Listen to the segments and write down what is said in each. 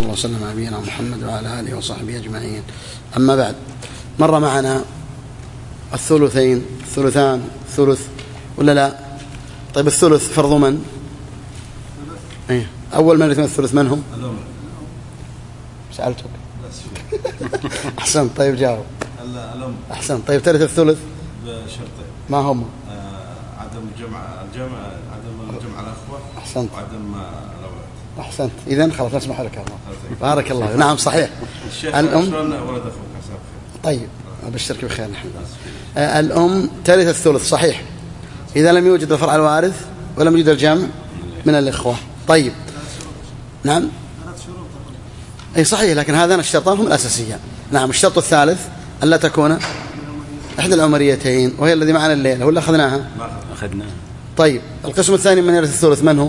الله وسلم على نبينا محمد وعلى آله وصحبه أجمعين. أما بعد، مر معنا الثلثين، الثلثان، الثلث ولا لا؟ طيب الثلث فرض من؟ إيه؟ أول من يرثون الثلث من هم؟ سألتك. أحسن. طيب جاوب. أحسن. طيب ترث الثلث بشرطين. ما هم؟ عدم عدم الجمع الأخوة. أحسنت. وعدم الأولاد. أحسنت. إذن خلاص نسمح لك الله. بارك الله. نعم صحيح. الأم ولد أخوك. طيب أبشرك بخير. الحمد لله. الأم ترث الثلث صحيح إذا لم يوجد الفرع الوارث ولم يوجد الجمع من الإخوة. طيب نعم أي صحيح، لكن هذان الشرطان هم الأساسيان. نعم. الشرط الثالث ألا تكون إحدى العمريتين، وهي الذي معنا الليلة ولا أخذناها؟ أخذناها. طيب القسم الثاني من يرث الثلث من هو؟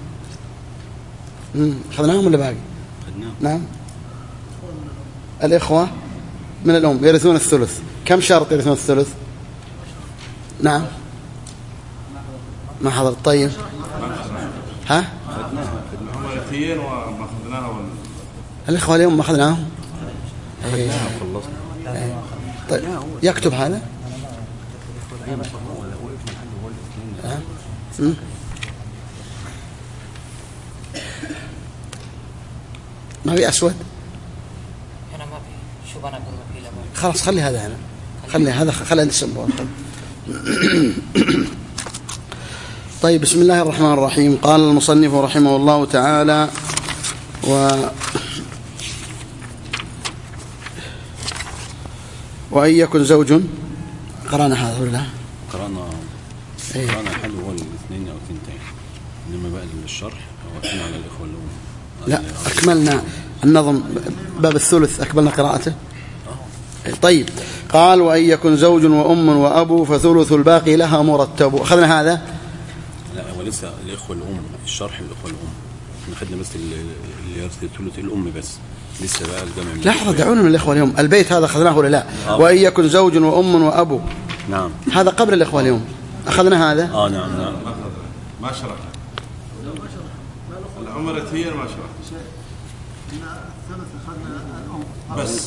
أخذناهم ولا باقي؟ أخذناهم. نعم. الإخوة من الأم يرثون الثلث. كم شرط يرثون الثلث؟ نعم ما حضر. طيب ها؟ عمريتين وما أخذناها. الإخوة اليوم ما أخذناهم. خلصنا. طيب يكتب هذا. ما في أسود. أنا ما في. شوف أنا أقول ما في لما. خلاص خلي هذا هنا. خلي هذا خلي نسمه. طيب بسم الله الرحمن الرحيم. قال المصنف رحمه الله تعالى وأن يكن زوج. قرأنا هذا ولا لا؟ قرأنا حل هو الاثنين أو اثنتين، إنما بقى للشرح وقفنا على الإخوة الأم. لا أكملنا النظم باب الثلث، أكملنا قراءته. طيب قال وأن يكن زوج وأم وأبو فثلث الباقي لها مرتب. أخذنا هذا؟ لا ولسه الإخوة الأم، الشرح الإخوة الأم احنا خدنا بس اللي يرث ثلث الأم بس، لسه بقى الجمع. لحظة دعونا من الإخوة اليوم. البيت هذا أخذناه ولا لا؟ وأن يكن زوج وأم وأبو. نعم هذا قبل الإخوة اليوم. أخذنا هذا؟ نعم ما شرح العمريتين ما شرح بس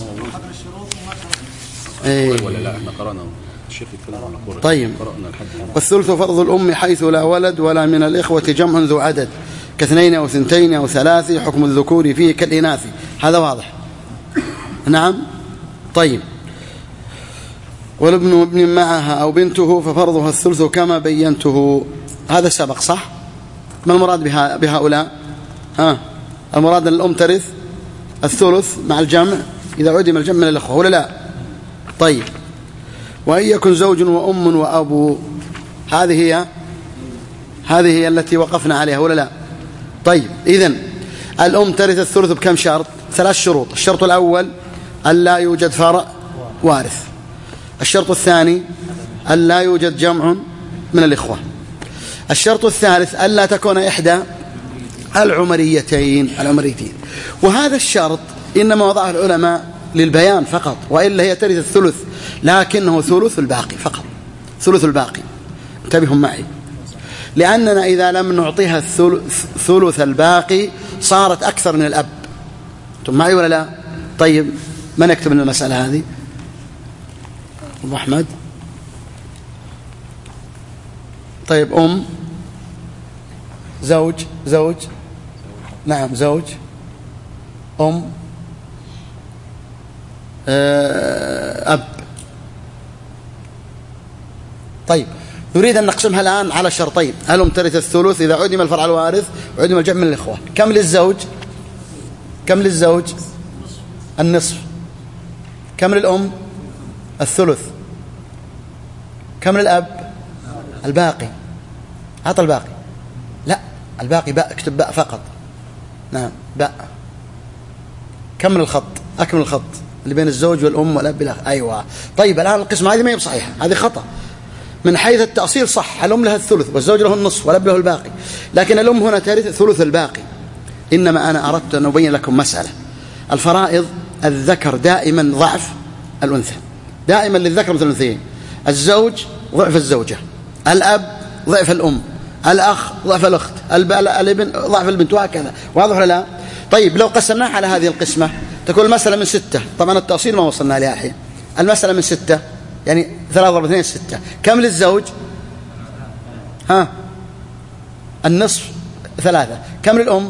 ولا لا احنا قرأنا الشيخ يتكلم عن القرآن. طيب قرأنا لحد والثلث فرض الأم حيث لا ولد ولا من الإخوة جمع ذو عدد كاثنين أو ثنتين أو ثلاث، حكم الذكور فيه كالإناث. هذا واضح. نعم. طيب والابن ابن معها أو بنته ففرضها الثلث كما بينته. هذا سبق صح؟ ما المراد بهؤلاء؟ المراد أن الأم ترث الثلث مع الجمع إذا عدم الجمع من الأخوة ولا لا؟ طيب وأن يكن زوج وأم وأبو، هذه هي التي وقفنا عليها ولا لا؟ طيب إذن الأم ترث الثلث بكم شرط؟ 3 شروط. الشرط الأول ألا يوجد فرع وارث. الشرط الثاني ألا يوجد جمع من الإخوة. الشرط الثالث ألا تكون إحدى العمريتين. وهذا الشرط إنما وضعه العلماء للبيان فقط، وإلا هي ترث الثلث لكنه ثلث الباقي فقط. ثلث الباقي. انتبهوا معي، لأننا إذا لم نعطيها ثلث الباقي صارت أكثر من الأب. أنتم معي ولا لا؟ طيب من يكتب لنا المسألة هذه؟ أبو أحمد. طيب أم، زوج نعم زوج، أم، أب. طيب نريد أن نقسمها الآن على شرطين. الأم ترث الثلث إذا عدم الفرع الوارث وعدم الجمع من الإخوة. كم للزوج؟ النصف. كم للأم؟ الثلث. كم للأب؟ الباقي. أعطى الباقي. لا الباقي باء، اكتب باء فقط. نعم باء. كم الخط؟ أكمل الخط اللي بين الزوج والأم والأب بالأخ. أيوة. طيب الآن القسمة هذه ما هي بصحيحة، هذه خطأ. من حيث التأصيل صح، الأم لها الثلث والزوج له النصف والأب له الباقي، لكن الأم هنا ترث ثلث الباقي. إنما أنا أردت أن أبين لكم مسألة. الفرائض الذكر دائما ضعف الأنثى، دائما للذكر مثل الأنثيين. الزوج ضعف الزوجة، الأب ضعف الأم، الأخ ضعف الأخت، الابن ضعف البنت، وهكذا. واضح ولا لا؟ طيب لو قسمناها على هذه القسمة تكون المسألة من 6. طبعا التأصيل ما وصلنا لها الحين. المسألة من 6 يعني 3 ضرب 2 6. كم للزوج؟ ها النصف 3. كم للأم؟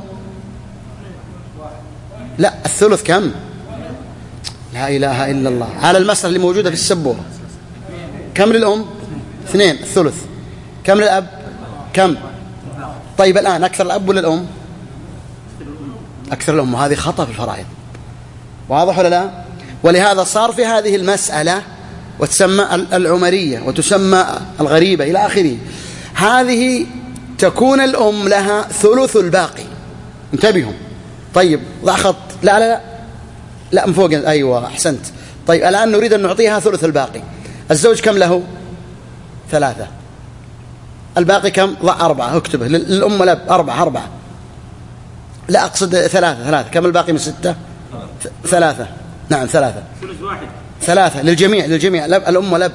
لا الثلث. كم؟ لا إله إلا الله. على المسألة اللي موجودة في السبورة كم للأم؟ 2 الثلث. كم للأب؟ كم؟ طيب الآن أكثر الأب ولا الأم؟ أكثر الأم. وهذه خطأ في الفرائض. واضح ولا لا؟ ولهذا صار في هذه المسألة وتسمى العمرية وتسمى الغريبة إلى آخره. هذه تكون الأم لها ثلث الباقي. انتبهوا. طيب ضع خط. لا لا لا لا من فوق. أيوة أحسنت. طيب الآن نريد أن نعطيها ثلث الباقي. الزوج كم له؟ 3. الباقي كم؟ ضع 4. اكتبه للأم والأب. 4. لا أقصد 3. كم الباقي من 6؟ 3. نعم 3. ثلث واحد. 3 للجميع الأم والأب.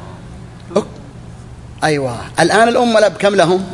أيوة. الآن الأم والأب كم لهم؟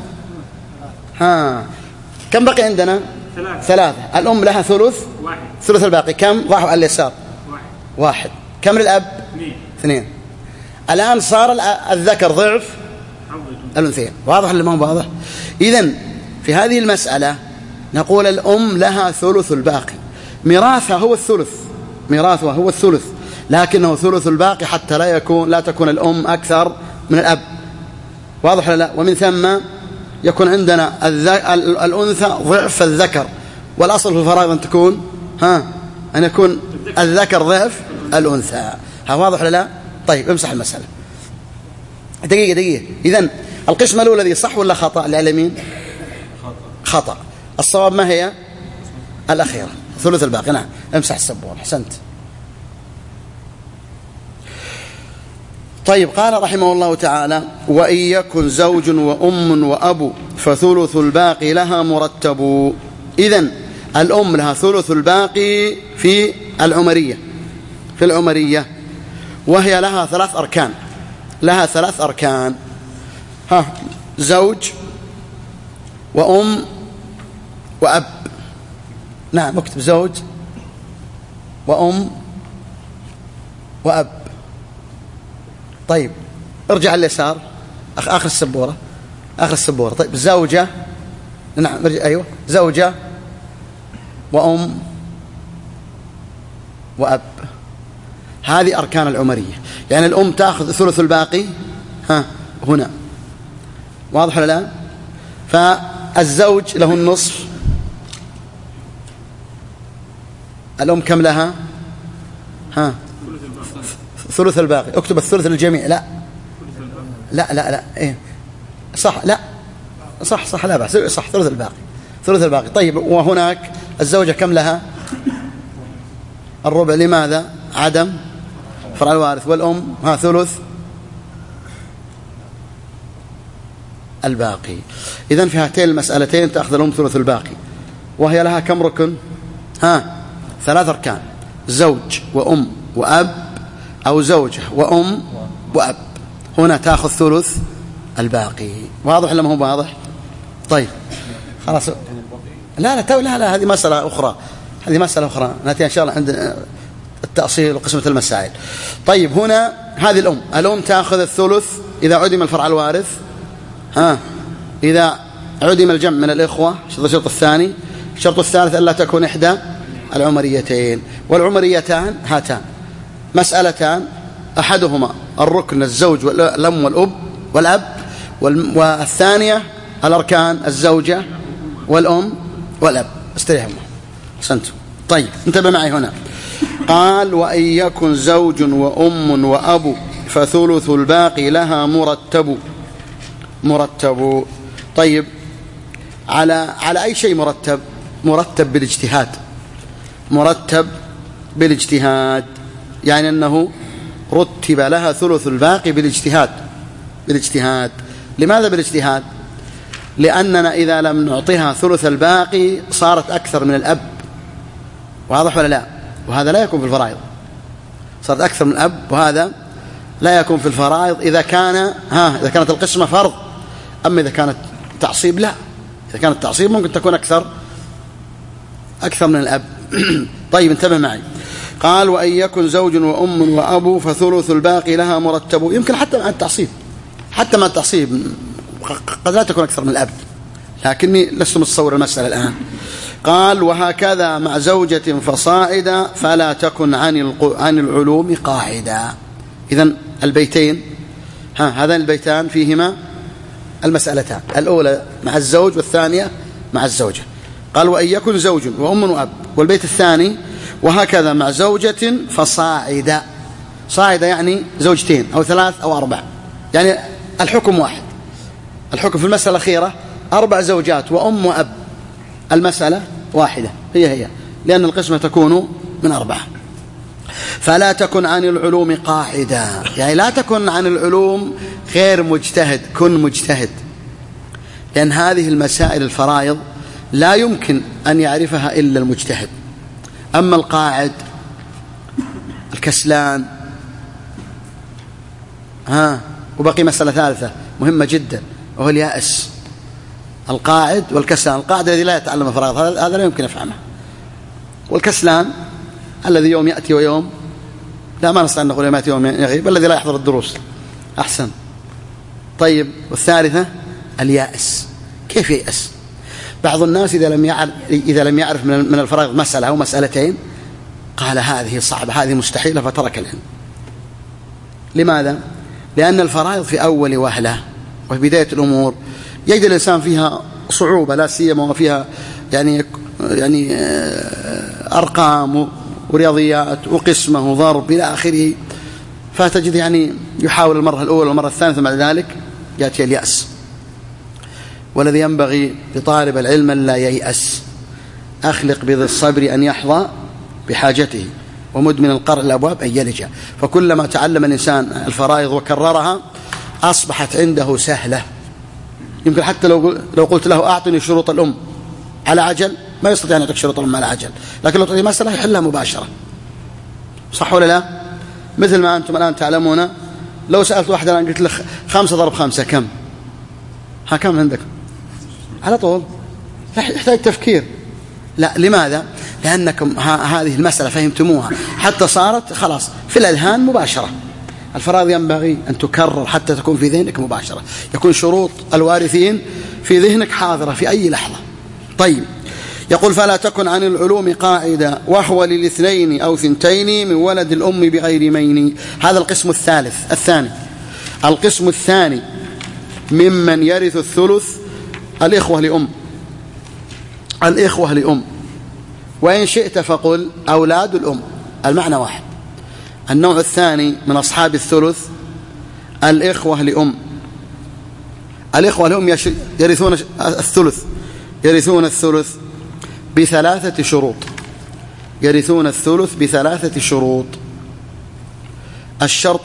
كم بقي عندنا؟ 3. الأم لها ثلث. ثلث الباقي كم؟ ضعه على اليسار. 1. كم للأب؟ 2. الآن صار الذكر ضعف الأنثيين. واضح ولا ما هو واضح؟ إذن في هذه المسألة نقول الأم لها ثلث الباقي. ميراثها هو الثلث لكنه ثلث الباقي حتى لا تكون الأم أكثر من الأب. واضح ولا لا؟ ومن ثم يكون عندنا الأنثى ضعف الذكر. والأصل في الفرائض أن تكون أن يكون الذكر ضعف الأنثى. واضح ولا لا؟ طيب امسح المسألة. دقيقة. إذن القسمة الأولى ذي صح ولا خطأ للعلمين؟ خطأ. الصواب ما هي؟ الأخيرة ثلث الباقي. نعم امسح السبورة. أحسنت. طيب قال رحمه الله تعالى: وإن يكن زوج وأم وأب فثلث الباقي لها مرتب. إذن الأم لها ثلث الباقي في العمرية وهي لها 3 أركان. زوج وأم وأب. نعم اكتب زوج وأم وأب. طيب ارجع اليسار آخر السبورة. طيب زوجة. نعم أيوة زوجة وأم وأب. هذه أركان العمرية. يعني الأم تأخذ ثلث الباقي هنا. واضح ولا لا؟ فالزوج له النصف. الأم كم لها؟ ثلث الباقي. اكتب الثلث للجميع. لا إيه صح. لا صح لا بأس. صح ثلث الباقي. طيب وهناك الزوجة كم لها؟ الربع. لماذا؟ عدم فرع الوارث. والأم ثلث الباقي. إذن في هاتين المسألتين تأخذ الأم ثلث الباقي وهي لها كم ركن؟ 3 أركان. زوج وأم وأب أو زوجة وأم وأب. هنا تأخذ ثلث الباقي. واضح ولا ما هو واضح؟ طيب خلاص. لا هذه مسألة أخرى نأتي إن شاء الله عند التأصيل وقسمة المسائل. طيب هنا هذه الأم تأخذ الثلث إذا عدم الفرع الوارث. إذا عدم الجمع من الإخوة. الشرط الثاني. الشرط الثالث ألا تكون إحدى العمريتين. والعمريتان هاتان مسألتان أحدهما الركن الزوج والأم والأب والثانية الأركان الزوجة والأم والأب. استريحوا أحسنتم. طيب انتبه معي هنا. قال: وإن يكن زوج وأم وأب فثلث الباقي لها مرتب. طيب على أي شيء مرتب بالاجتهاد. يعني أنه رتب لها ثلث الباقي بالاجتهاد. لماذا بالاجتهاد؟ لأننا إذا لم نعطيها ثلث الباقي صارت أكثر من الأب. واضح ولا لا؟ وهذا لا يكون في الفرائض. صارت أكثر من الأب وهذا لا يكون في الفرائض إذا كانت القسمة فرض. أما إذا كانت تعصيب لا. إذا كانت تعصيب ممكن تكون أكثر أكثر من الأب. طيب انتبه معي. قال وأن يكن زوج وأم وأب فثلث الباقي لها مرتب. يمكن حتى مع التعصيب، حتى مع التعصيب قد لا تكون أكثر من الأب، لكني لست متصور المسألة الآن. قال وهكذا مع زوجة فصاعدا فلا تكن عن العلوم قاعدا. إذن البيتين هذان البيتان فيهما المسألتان، الأولى مع الزوج والثانية مع الزوجة. قال وأن يكن زوج وأم وأب، والبيت الثاني وهكذا مع زوجة فصاعدا. صاعدا يعني زوجتين أو ثلاث أو أربع، يعني الحكم واحد. الحكم في المسألة الأخيرة 4 زوجات وأم وأب، المسألة واحدة هي لأن القسمة تكون من 4. فلا تكن عن العلوم قاعدا، يعني لا تكن عن العلوم غير مجتهد، كن مجتهد، لأن هذه المسائل الفرائض لا يمكن أن يعرفها إلا المجتهد. أما القاعد الكسلان وبقي مسألة ثالثة مهمة جدا وهو اليأس. القاعد والكسلان، القاعد الذي لا يتعلم الفرائض هذا لا يمكن يفهمه، والكسلان الذي يوم يأتي ويوم لا، ما نستطيع أن نقول يوم يأتي ويوم يغيب، الذي لا يحضر الدروس أحسن. طيب والثالثة اليأس. كيف ييأس؟ بعض الناس إذا لم يعرف من الفرائض مسألة أو مسألتين قال هذه صعبة هذه مستحيلة فترك العلم. لماذا؟ لأن الفرائض في أول وهلة وفي بداية الأمور يجد الإنسان فيها صعوبة، لا سيما وفيها يعني أرقام ورياضيات وقسمة وضرب إلى آخره، فتجد يعني يحاول المرة الأولى والمرة الثانية ثم بعد ذلك يأتي اليأس. والذي ينبغي لطالب العلم لا ييأس، أخلق بذي الصبر أن يحظى بحاجته، ومدمن القرء الأبواب أن يلج. فكلما تعلم الإنسان الفرائض وكررها أصبحت عنده سهلة. يمكن حتى لو قلت له أعطني شروط الأم على عجل ما يستطيع أن يعطيك شروط الأم على عجل، لكن لو تعطي مسألة يحلها مباشرة. صح ولا لا؟ مثل ما أنتم الآن تعلمون، لو سألت واحدة الآن قلت له 5 ضرب 5 كم؟ كم عندك؟ على طول يحتاج تفكير. لا، لماذا؟ لأنكم هذه المسألة فهمتموها حتى صارت خلاص في الأذهان مباشرة. الفرائض ينبغي أن تكرر حتى تكون في ذهنك مباشرة، يكون شروط الوارثين في ذهنك حاضرة في أي لحظة. طيب، يقول فلا تكن عن العلوم قاعدة وهو للاثنين أو ثنتين من ولد الأم بغير مين. هذا القسم الثاني. القسم الثاني ممن يرث الثلث الإخوة لأم، وإن شئت فقل أولاد الأم، المعنى واحد. النوع الثاني من أصحاب الثلث الإخوة لأم. الإخوة لأم يرثون الثلث ب3 شروط. يرثون الثلث ب3 شروط. الشرط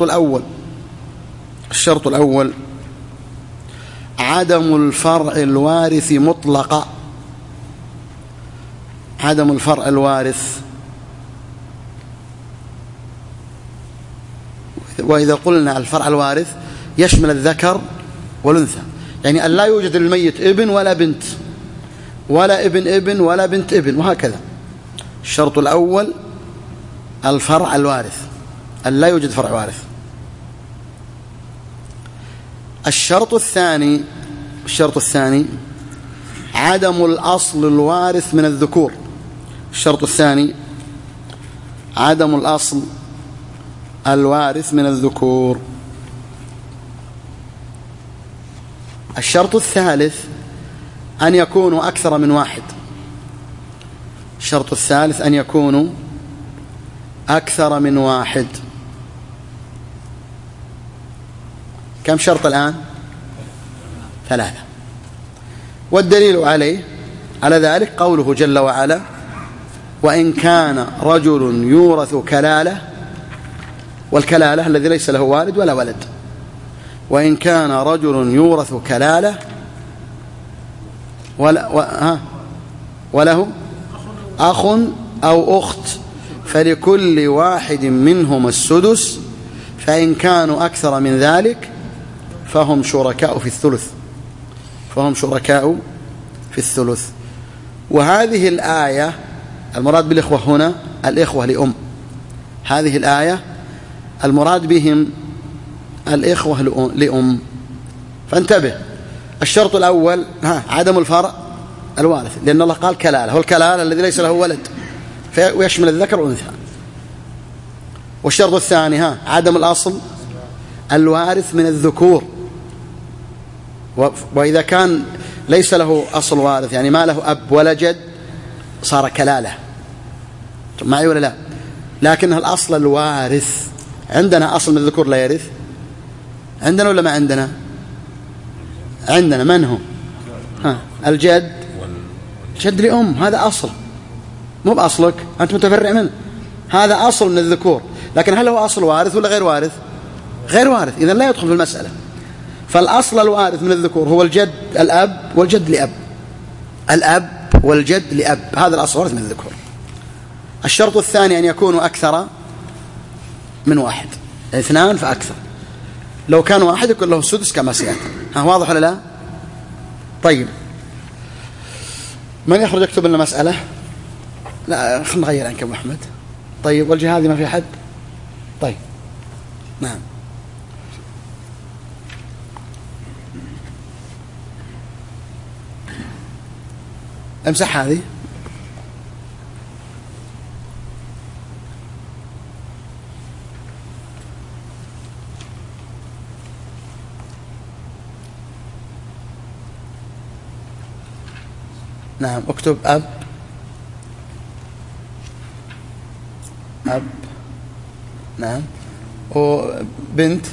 الأول عدم الفرع الوارث مطلقا. عدم الفرع الوارث، وإذا قلنا الفرع الوارث يشمل الذكر والأنثى، يعني أن لا يوجد للميت ابن ولا بنت ولا ابن ولا بنت ابن وهكذا. الشرط الأول الفرع الوارث، أن لا يوجد فرع وارث. الشرط الثاني عدم الأصل الوارث من الذكور. الشرط الثاني عدم الأصل الوارث من الذكور. الشرط الثالث أن يكونوا أكثر من واحد. الشرط الثالث أن يكونوا أكثر من واحد. كم شرط الآن؟ 3. والدليل على ذلك قوله جل وعلا وإن كان رجل يورث كلالة، والكلالة الذي ليس له والد ولا ولد. وإن كان رجل يورث كلالة وله أخ أو أخت فلكل واحد منهم السدس، فإن كانوا أكثر من ذلك فهم شركاء في الثلث. وهذه الآية المراد بالإخوة هنا الإخوة لأم. هذه الآية المراد بهم الإخوة لأم. فانتبه، الشرط الأول عدم الفرع الوارث، لأن الله قال كلالة، والكلالة الذي ليس له ولد ويشمل الذكر والأنثى. والشرط الثاني عدم الأصل الوارث من الذكور، وإذا كان ليس له أصل وارث يعني ما له أب ولا جد صار كلالة. معي ولا لا؟ لكنه الأصل الوارث. عندنا أصل من الذكور لا يرث، عندنا ولا ما عندنا؟ عندنا. من هو؟ الجد، جد لأم، هذا أصل، مو بأصلك أنت متفرع منه، هذا أصل من الذكور. لكن هل هو أصل وارث ولا غير وارث؟ غير وارث، إذن لا يدخل في المسألة. فالأصل الوارث من الذكور هو الجد الأب والجد لأب، الأب والجد لأب، هذا الأصل الوارث من الذكور. الشرط الثاني أن يكونوا أكثر من واحد، 2 فأكثر. لو كان واحد يكون له السدس كما سيأتي. واضح ولا لا؟ طيب، من يخرج يكتب لنا مسألة؟ لا خلنا نغير عنك أبو أحمد. طيب، والجهة هذه ما في حد؟ طيب، نعم. امسح هذه. نعم، اكتب أب، أب، نعم، وبنت،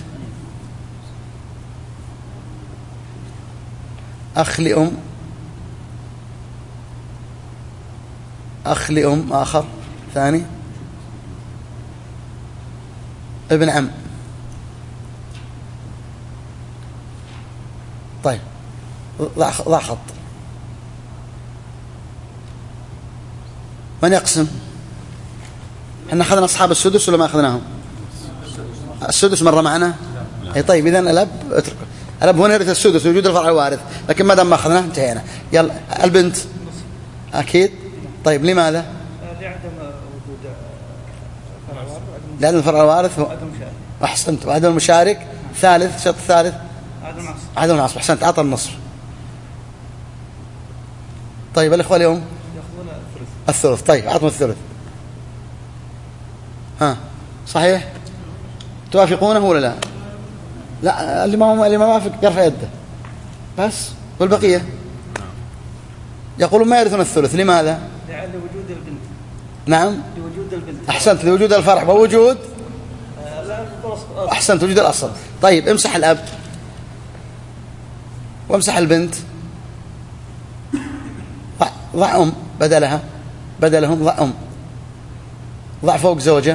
أخ لأم، أخ لأم آخر ثاني، ابن عم. طيب، ضع خط. من يقسم؟ احنا أخذنا أصحاب السدس ولا ما أخذناهم؟ السدس مرة معنا؟ أي طيب، إذن الأب اتركه، الأب هنا يرث السدس وجود الفرع الوارث، لكن ما دام ما أخذناه انتهينا. يلا البنت أكيد. طيب، لماذا؟ لعدم وجود فرع الوارث. لأن الفرع الوارث هو أحسنت، وعدم المشارك. ثالث، الشرط الثالث عدم العصب. أحسنت، أعطى النصف. طيب، الإخوة اليوم يأخذون الثلث. طيب، أعطهم الثلث. صحيح؟ توافقونه ولا لا؟ لا، اللي ما وافق يرفع يده بس، والبقية يقولون ما يرثون الثلث. لماذا؟ لوجود البنت. نعم، لوجود البنت. أحسنت، لوجود الفرع ووجود أحسنت وجود الأصل. طيب، امسح الأب وامسح البنت، ضع أم بدلهم، ضع أم، ضع فوق زوجة.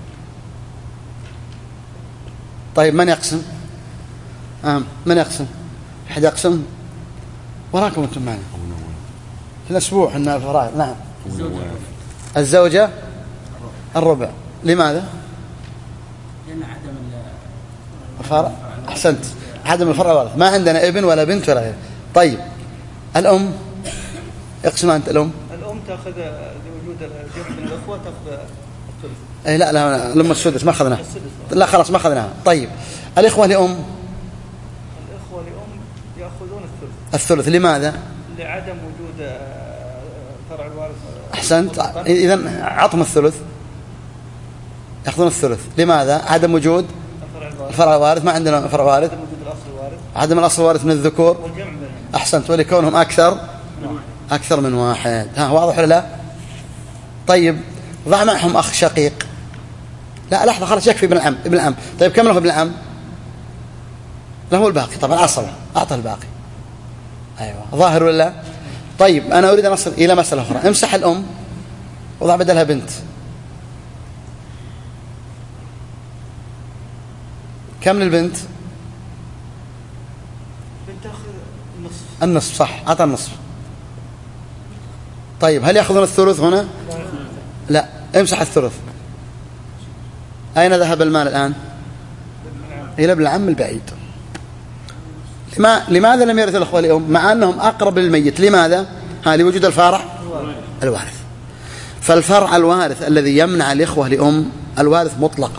طيب، من يقسم؟ من يقسم؟ أحد يقسم؟ وراكم أنتم معنا في الأسبوع إن الفرائض. نعم، الزوجة الربع. لماذا؟ لأن عدم الفرع. أحسنت، عدم الفرع والوارث، ما عندنا ابن ولا بنت ولا غير. طيب، الأم اقسم أنت. الأم تأخذ لوجود الجمع من الأخوة تأخذ الثلث. أي لا لما السدس ما أخذناها. لا خلاص ما أخذناها. طيب، الإخوة لأم. الإخوة لأم يأخذون الثلث. لماذا؟ لعدم وجود فرع الوارث. أحسنت، إذن عطهم الثلث، يأخذون الثلث. لماذا؟ عدم وجود الفرع الوارث، ما عندنا فرع وارث، عدم الأصل الوارث من الذكور. أحسنت، ولكونهم أكثر من واحد. واضح ولا لا؟ طيب، ضع معهم أخ شقيق. لا لحظة، خلاص يكفي ابن العم. طيب، كم له ابن العم؟ له الباقي طبعا، عصبه، أعطى الباقي. أيوة، ظاهر ولا لا؟ طيب، أنا أريد أن أصل إلى مسألة أخرى. امسح الأم وضع بدلها بنت. كم للبنت؟ بنت تأخذ النصف. صح، أعطى النصف. طيب، هل يأخذون الثلث هنا؟ لا، امسح الثلث. أين ذهب المال الآن؟ إلى ابن العم البعيد. لماذا لم يرث الأخوة اليوم مع أنهم أقرب للميت؟ لماذا؟ لوجود الفارع الوارث. فالفرع الوارث الذي يمنع الإخوة لأم الوارث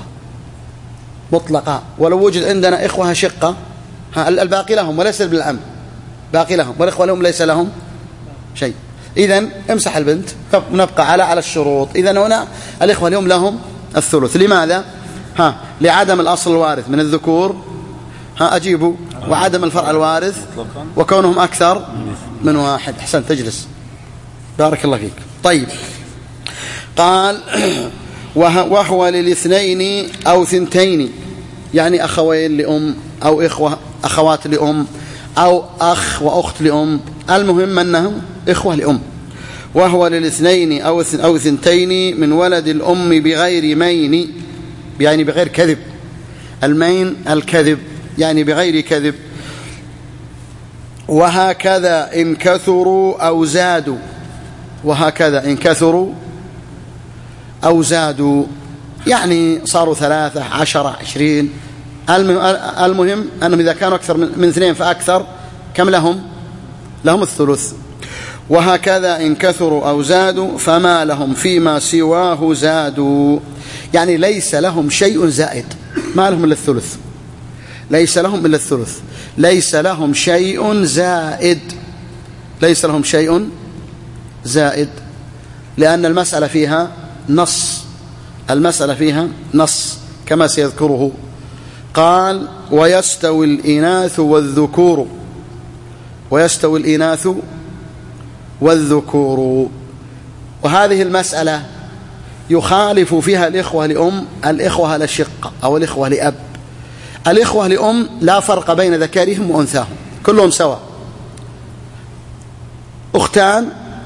مطلقة ولو وجد عندنا إخوة شقة الباقي لهم وليس بالعم، باقي لهم، والإخوة لهم ليس لهم شيء. إذن امسح البنت ونبقى على الشروط. إذن هنا الإخوة اليوم لهم الثلث. لماذا؟ لعدم الأصل الوارث من الذكور أجيبوا، وعدم الفرع الوارث، وكونهم أكثر من واحد. أحسن، تجلس، بارك الله فيك. طيب، قال وهو للاثنين أو ثنتين، يعني أخوين لأم أو أخوات لأم أو أخ وأخت لأم، المهم أنهم إخوة لأم. وهو للاثنين أو ثنتين من ولد الأم بغير مين، يعني بغير كذب. المين الكذب، يعني بغير كذب. وهكذا إن كثروا أو زادوا، وهكذا إن كثروا أو زادوا، يعني صاروا 3 10 20. المهم أنهم إذا كانوا أكثر من 2 فأكثر كم لهم؟ لهم الثلث. وهكذا إن كثروا أو زادوا فما لهم فيما سواه زادوا، يعني ليس لهم شيء زائد، ما لهم إلا الثلث، ليس لهم إلا الثلث، ليس لهم شيء زائد، ليس لهم شيء زائد، لأن المسألة فيها نص، المسألة فيها نص كما سيذكره. قال ويستوي الإناث والذكور، ويستوي الإناث والذكور. وهذه المسألة يخالف فيها الإخوة لأم الإخوة لشقة أو الإخوة لأب. الإخوة لأم لا فرق بين ذكرهم وأنثاهم، كلهم سواء. أختان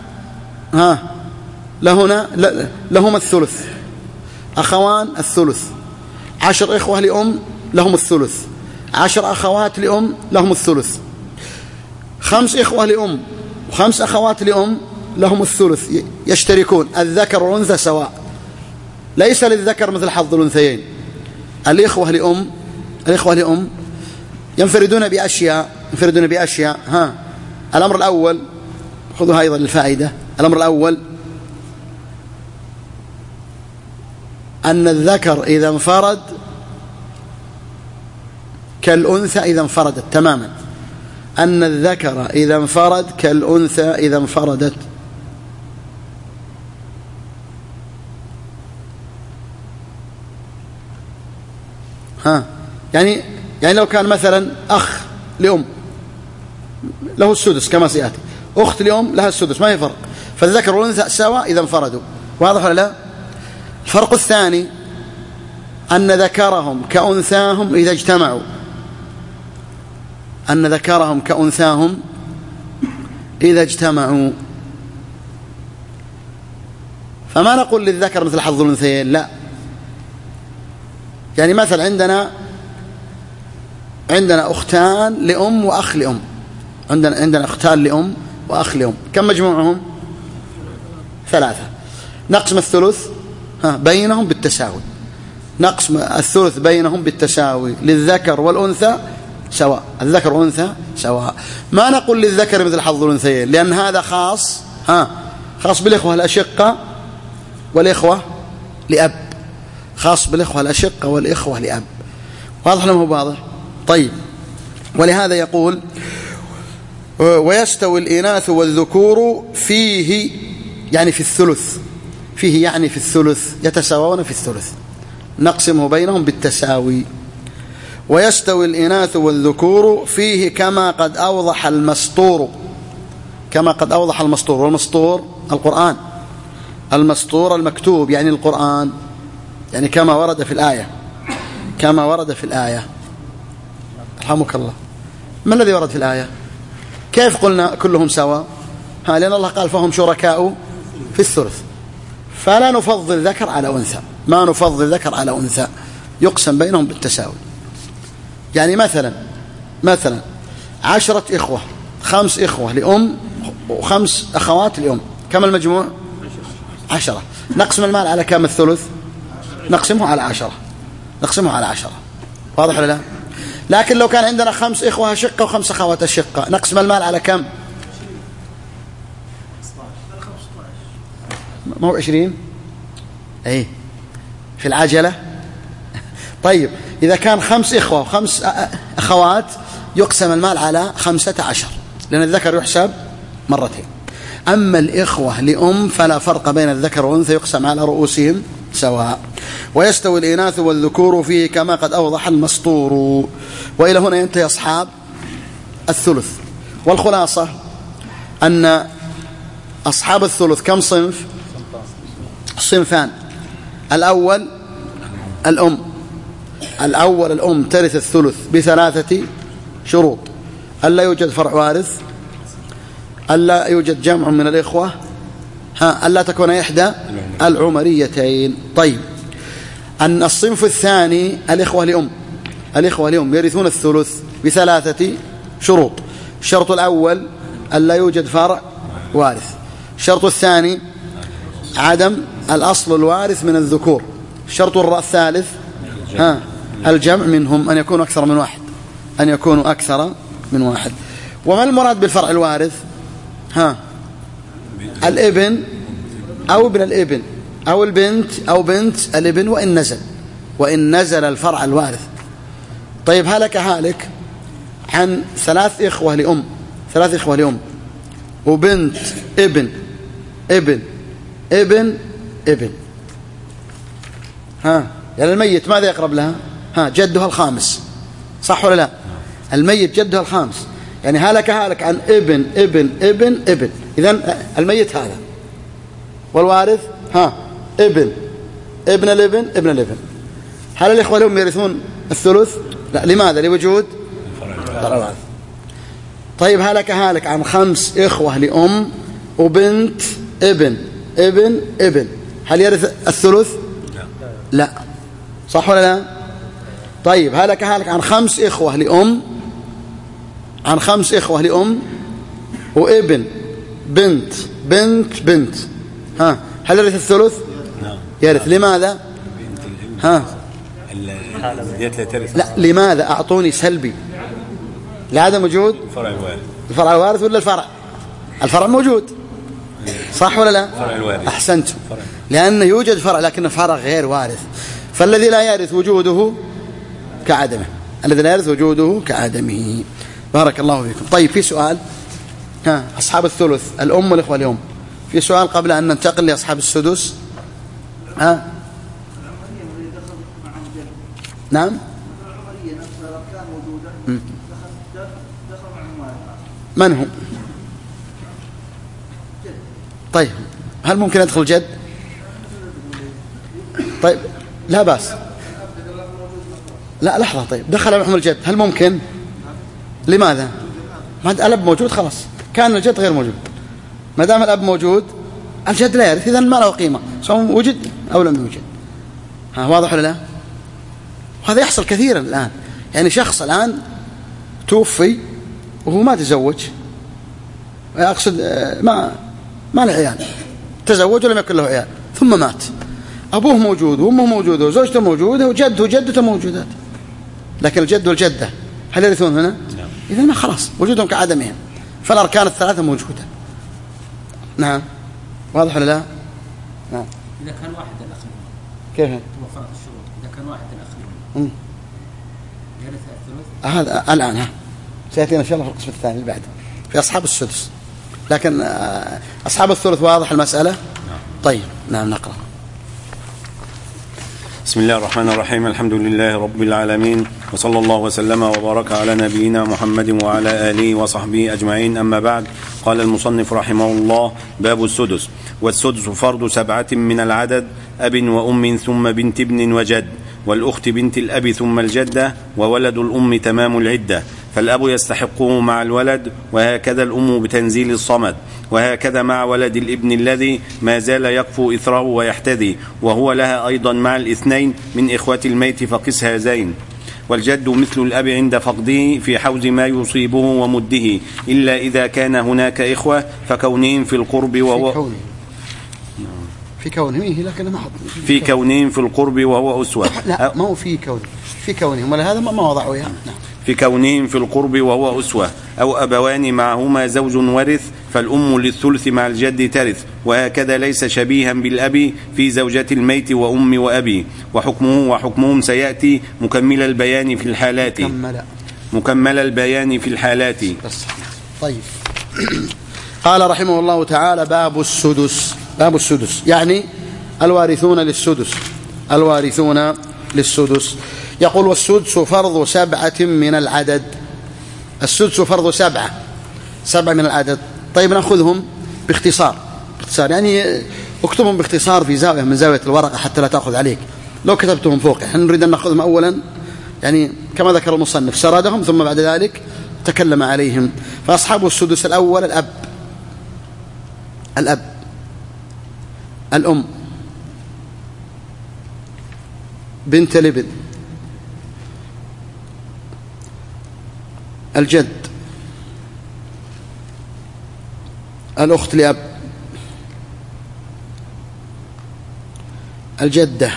لهم الثلث، أخوان الثلث، 10 إخوة لأم لهم الثلث، 10 أخوات لأم لهم الثلث، 5 إخوة لأم و5 أخوات لأم لهم الثلث، يشتركون، الذكر والأنثى سواء، ليس للذكر مثل حظ الأنثيين. الإخوة لأم ينفردون بأشياء. الأمر الأول، خذوها أيضا للفائدة، الأمر الأول أن الذكر إذا انفرد كالأنثى إذا انفردت تماما، أن الذكر إذا انفرد كالأنثى إذا انفردت. يعني لو كان مثلا أخ لأم له السدس كما سيأتي، أخت لأم لها السدس، ما هي فرق، فالذكر والأنثى سواء إذا انفردوا. واضح ولا لا؟ الفرق الثاني أن ذكرهم كأنثاهم إذا اجتمعوا، أن ذكرهم كأنثاهم إذا اجتمعوا. فما نقول للذكر مثل حظ الأنثيين، لا. يعني مثلا عندنا أختان لأم وأخ لأم، عندنا أختان لأم وأخ لأم، كم مجموعهم؟ 3. نقسم الثلث بينهم بالتساوي، نقسم الثلث بينهم بالتساوي، للذكر والأنثى سواء، الذكر والأنثى سواء. ما نقول للذكر مثل حظ الأنثيين، لأن هذا خاص بالإخوة الأشقة والإخوة لأب، خاص بالإخوة الأشقة والإخوة لأب. واضح لما هو واضح؟ طيب، ولهذا يقول ويستوي الإناث والذكور فيه، يعني في الثلث، فيه يعني في الثلث، يتساوون في الثلث، نقسمه بينهم بالتساوي. ويستوي الإناث والذكور فيه كما قد أوضح المسطور، كما قد أوضح المسطور، والمسطور القرآن، المسطور المكتوب يعني القرآن، يعني كما ورد في الآية، كما ورد في الآية. رحمك الله، ما الذي ورد في الآية؟ كيف قلنا كلهم سواء؟ لأن الله قال فهم شركاء في الثلث، فلا نفضل ذكر على أنثى، ما نفضل ذكر على أنثى، يقسم بينهم بالتساوي. يعني مثلا 10 إخوة، 5 إخوة لأم و5 أخوات لأم، كم المجموع؟ 10. نقسم المال على كم الثلث؟ نقسمه على 10، نقسمه على 10. واضح ولا لا؟ لكن لو كان عندنا 5 إخوة شقة و5 أخوات شقة، نقسم المال على كم؟ ما هو 20 ايه في العجلة. طيب إذا كان 5 إخوة و5 أخوات يقسم المال على 15، لأن الذكر يحسب مرتين. أما الإخوة لأم فلا فرق بين الذكر والأنثى، يقسم على رؤوسهم سواء، ويستوي الإناث والذكور فيه كما قد أوضح المسطور. وإلى هنا ينتهي أصحاب الثلث. والخلاصة أن أصحاب الثلث كم صنف؟ صنفان. الأول الأم ترث الثلث ب3 شروط: ألا يوجد فرع وارث، ألا يوجد جمع من الإخوة، ألا تكون إحدى العمريتين. طيب، أن الصنف الثاني الإخوة لأم يرثون الثلث ب3 شروط: الشرط الأول ألا يوجد فرع وارث، الشرط الثاني عدم الأصل الوارث من الذكور، الشرط الثالث الجمع منهم، أن يكونوا أكثر من واحد. وما المراد بالفرع الوارث؟ الابن أو ابن الابن أو البنت أو بنت الابن وإن نزل الفرع الوارث. طيب، هلك عن 3 إخوة لأم وبنت ابن ابن ابن ابن، يعني الميت ماذا يقرب لها؟ جدها الخامس، صح ولا لا؟ الميت جدها الخامس، يعني هلك عن ابن ابن ابن ابن، إذن الميت هذا، والوارث ابن ابن الابن ابن الابن. هل الإخوة لهم يرثون الثلث؟ لا. لماذا؟ لوجود فرع وارث. طيب، هلك عن 5 إخوة لأم وبنت ابن ابن ابن، هل يرث الثلث؟ لا. صح ولا لا؟ طيب، هلك عن 5 إخوة لأم وابن بنت بنت بنت، هل يرث الثلث؟ يرث. لماذا؟ لا، لماذا؟ أعطوني سلبي. لعدم وجود الفرع الوارث ولا الفرع موجود، صح ولا لا؟ أحسنتم، لأن يوجد فرع لكن الفرع غير وارث، فالذي لا يرث وجوده كعدمه. بارك الله فيكم. طيب، في سؤال. أصحاب الثلث الأم والإخوة اليوم، في سؤال قبل أن ننتقل لأصحاب السدس. نعم. من هم؟ طيب، هل ممكن يدخل جد؟ طيب، لا بأس. لا، لحظة. طيب، دخل معهم الجد، هل ممكن؟ لماذا؟ ما الأب موجود خلاص، كان الجد غير موجود. ما دام الأب موجود الجد لا يرث، إذن ما له قيمة سواء وجد أو لم يوجد. واضح ولا لا؟ وهذا يحصل كثيرا الآن، يعني شخص الآن توفي وهو ما تزوج، أقصد ما له عيال، تزوج ولم يكن له عيال، ثم مات، أبوه موجود وأمه موجودة وزوجته موجودة وجده وجدته موجودات، لكن الجد والجدة هل يرثون هنا؟ إذن ما خلاص وجودهم كعدمهم، فالأركان ال3 موجودة. نعم، واضح ولا لا؟ نعم. إذا كان واحد الأخ كيف؟ توفرت الشروط، إذا كان واحد الأخ يرث الثلث. هذا الآن سيأتينا إن شاء الله في القسم الثاني اللي بعده في أصحاب السدس، لكن أصحاب الثلث واضح المسألة. طيب، نعم، نقرأ. بسم الله الرحمن الرحيم. الحمد لله رب العالمين، وصلى الله وسلم وبارك على نبينا محمد وعلى آله وصحبه أجمعين. أما بعد، قال المصنف رحمه الله: باب السدس. والسدس فرض 7 من العدد: أب وأم ثم بنت ابن وجد، والأخت بنت الأب ثم الجدة، وولد الأم تمام العدة، فالأب يستحقه مع الولد، وهكذا الأم بتنزيل الصمد، وهكذا مع ولد الابن الذي ما زال يكفو إثره ويحتذي، وهو لها أيضا مع الاثنين من إخوة الميت، فقس هذين. والجد مثل الأب عند فقده في حوز ما يصيبه ومده، إلا إذا كان هناك إخوة فكونهم في القرب وهو في كونهم، لكن ما في كونهم في القرب وهو أسوة. لا، ما هو في كونهم، ولهذا ما وضعوا يعني. في كونهم في القرب وهو أسوة، أو أبوان معهما زوج ورث فالأم للثلث مع الجد ترث، وهكذا ليس شبيها بالأب في زوجة الميت وأم وأبي، وحكمهم سيأتي مكمل البيان في الحالات. طيب. قال رحمه الله تعالى: باب السدس يعني الوارثون للسدس. يقول: والسدس فرض 7 من العدد. السدس فرض 7 من العدد. طيب نأخذهم باختصار، يعني اكتبهم باختصار في زاوية من زاوية الورقة حتى لا تأخذ عليك لو كتبتهم فوق. نحن نريد أن نأخذهم أولا، يعني كما ذكر المصنف سردهم ثم بعد ذلك تكلم عليهم. فأصحاب السدس: الأول الأب، الأم، بنت الابن، الجد، الأخت لأب، الجدة،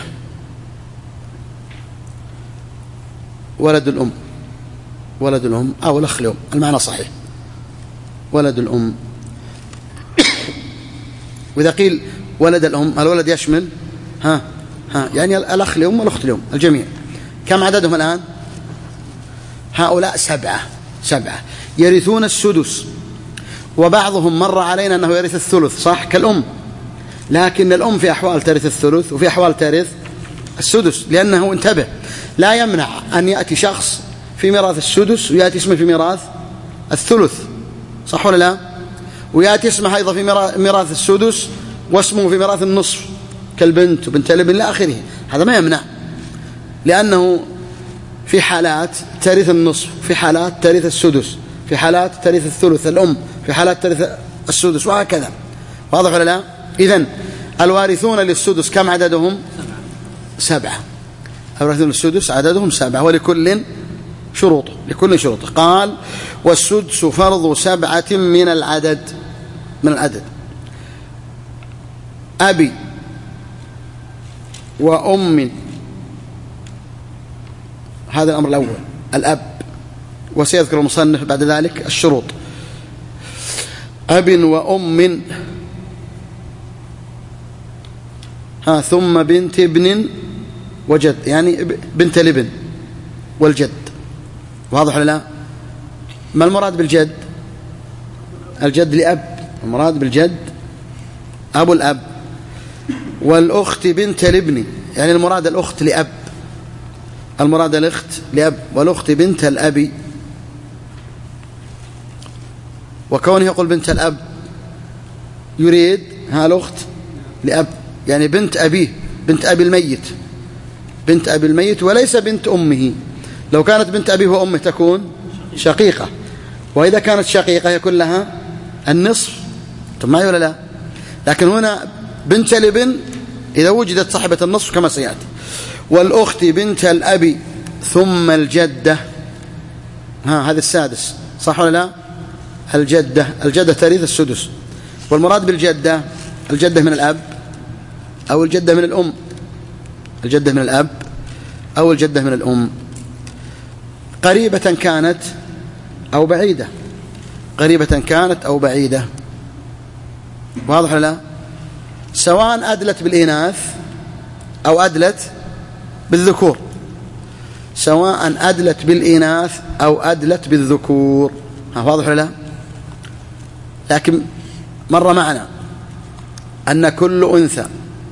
ولد الأم أو الأخ لأم، المعنى صحيح، ولد الأم. وإذا قيل ولد الأم الولد يشمل يعني الأخ لأم والأخت لأم الجميع. كم عددهم الآن؟ هؤلاء 7 يرثون السدس، وبعضهم مر علينا أنه يرث الثلث، صح، كالأم، لكن الأم في أحوال ترث الثلث وفي أحوال ترث السدس، لأنه انتبه لا يمنع أن يأتي شخص في ميراث السدس ويأتي اسمه في ميراث الثلث، صح ولا لا؟ ويأتي اسمه أيضا في ميراث السدس واسمه في ميراث النصف كالبنت وبنت الابن إلى آخره. هذا ما يمنع، لأنه في حالات ترث النصف، في حالات ترث السدس، في حالات ترث الثلث الأم، في حالات ترث السدس، وهكذا. واضح ولا لا؟ إذن الوارثون للسدس كم عددهم؟ 7. الوارثون للسدس عددهم 7، ولكل شروطه، قال: والسدس فرض 7 من العدد. أبي وأم، هذا الأمر الأول، الأب، وسيذكر المصنف بعد ذلك الشروط. أب وأم، ثم بنت ابن وجد، يعني بنت الابن والجد. واضح ولا لا؟ ما المراد بالجد؟ الجد لأب، المراد بالجد أبو الأب. والأخت بنت الابن، يعني المراد الأخت لأب، المراد الأخت لأب، والأخت بنت الأب. وكونه يقول بنت الأب يريد الأخت لأب، يعني بنت أبيه، بنت أبي الميت، وليس بنت أمه. لو كانت بنت أبيه وأمه تكون شقيقة، وإذا كانت شقيقة يكون لها النصف. طب معي ولا لا؟ لكن هنا بنت الابن إذا وجدت صاحبة النصف كما سيأتي. والأخت بنت الأب ثم الجدة، هذا السادس، صح ولا لا؟ الجدة ترث السدس. والمراد بالجدة الجدة من الأب أو الجدة من الأم، الجدة من الأب أو الجدة من الأم، قريبة كانت أو بعيدة، واضح ولا لا؟ سواء أدلت بالإناث أو أدلت بالذكور، واضح ولا لا؟ لكن مر معنا أن كل أنثى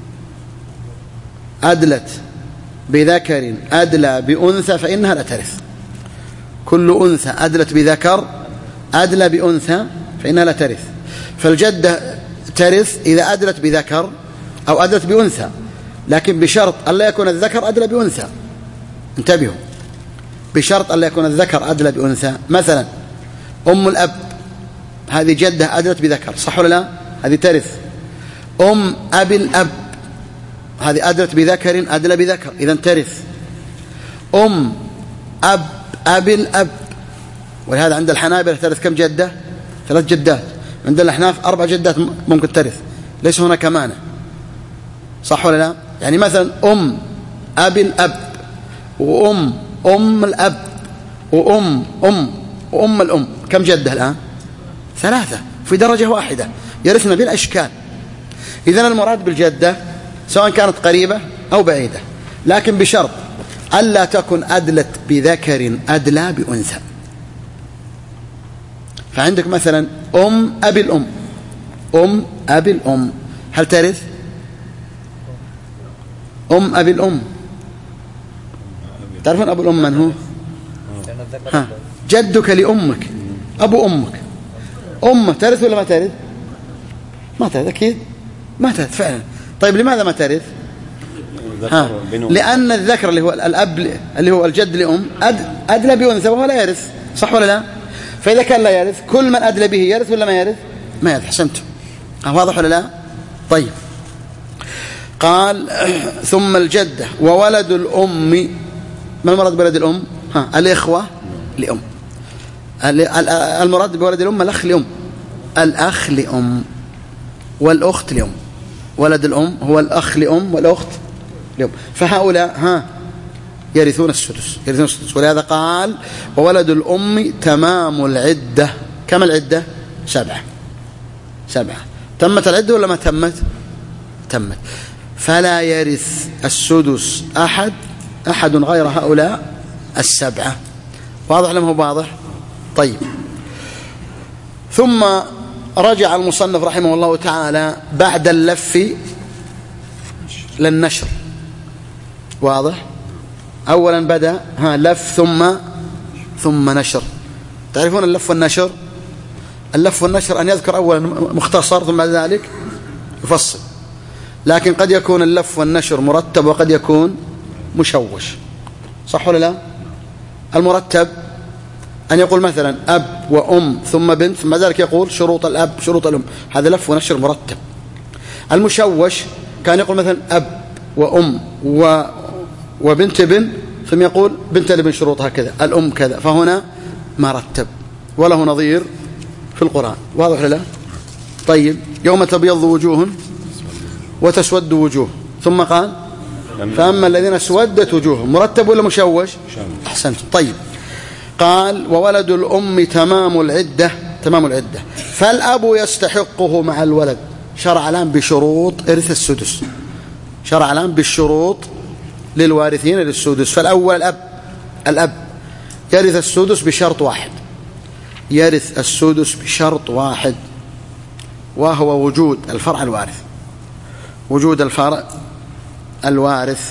أدلت بذكر أدلى بأنثى فإنها لا ترث. كل أنثى أدلت بذكر أدلى بأنثى فإنها لا ترث. فالجدة ترث إذا أدلت بذكر أو أدلت بأنثى، لكن بشرط ألا يكون الذكر أدلى بأنثى. انتبهوا، بشرط ألا يكون الذكر أدلى بأنثى. مثلا أم الأب، هذه جدة أدلت بذكر، صح ولا لا؟ هذه ترث. أم أبي الأب، هذه أدلت بذكر أدلى بذكر، إذن ترث. أم أبي الأب، ولهذا عند الحنابلة ترث كم جدة؟ 3 جدات. عند الأحناف 4 جدات ممكن ترث، ليس هناك مانع، صح ولا لا؟ يعني مثلا أم أبي الأب وأم الأب وأم الأم، كم جدة الآن؟ 3. في درجة واحدة يرثن بلا إشكال. إذن المراد بالجدة سواء كانت قريبة أو بعيدة، لكن بشرط ألا تكن أدلت بذكر أدلى بأنثى. فعندك مثلا أم أبي الأم، أم أبي الأم، هل ترث؟ أم أبي الأم، تعرفون أبو الأم من هو؟ جدك لأمك، أبو أمك، أمه ترث ولا ما ترث؟ ما ترث أكيد، ما ترث فعلا. طيب لماذا ما ترث؟ لأن الذكر اللي هو الأب اللي هو الجد لأم أدلى بأنثى وهو لا يرث، صح ولا لا؟ فإذا كان لا يرث كل من أدلى به يرث ولا ما يرث؟ ما يرث. حسنتم، واضح ولا لا؟ طيب، قال ثم الجدة وولد الأم. ما المراد بولد الأم؟ الإخوة لأم. المراد بولد الأم الأخ لأم، الأخ لأم والأخت لأم. ولد الأم هو الأخ لأم والأخت لأم، فهؤلاء يرثون السدس، يرثون السدس. ولهذا قال وولد الأم تمام العدة. كم العدة؟ 7. تمت العدة ولا ما تمت؟ تمت. فلا يرث السدس أحد غير هؤلاء 7. واضح لم هو واضح؟ طيب، ثم رجع المصنف رحمه الله تعالى بعد اللف للنشر. واضح؟ أولا بدأ لف ثم نشر. تعرفون اللف والنشر؟ اللف والنشر أن يذكر أولا مختصر ثم بعد ذلك يفصل، لكن قد يكون اللف والنشر مرتب وقد يكون مشوش، صح ولا لا؟ المرتب أن يقول مثلا أب وأم ثم بنت ثم ذلك يقول شروط الأب شروط الأم، هذا لف ونشر مرتب. المشوش كان يقول مثلا أب وأم وبنت ابن ثم يقول بنت الابن شروطها كذا، الأم كذا، فهنا ما رتب وله نظير في القرآن. واضح ولا لا؟ طيب، يوم تبيض وجوه وتسود وجوه، ثم قال فأما الذين اسودت وجوههم، مرتب ولا مشوش؟ أحسنت. طيب، قال وولد الأم تمام العدة. فالأب يستحقه مع الولد. شرع الآن بشروط إرث السدس، شرع الآن بالشروط للوارثين للسدس. فالأول الأب يرث السدس بشرط واحد، يرث السدس بشرط واحد، وهو وجود الفرع الوارث. وجود الفرع الوارث.